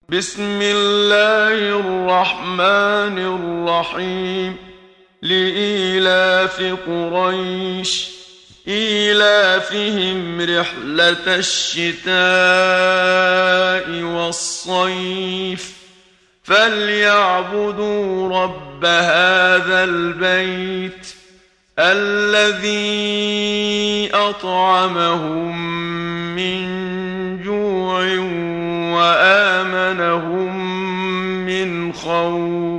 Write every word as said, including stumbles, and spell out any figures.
بسم الله الرحمن الرحيم لإيلاف قريش إيلافهم رحلة الشتاء والصيف فليعبدوا رب هذا البيت الذي أطعمهم من جوع وآمنهم من خوف.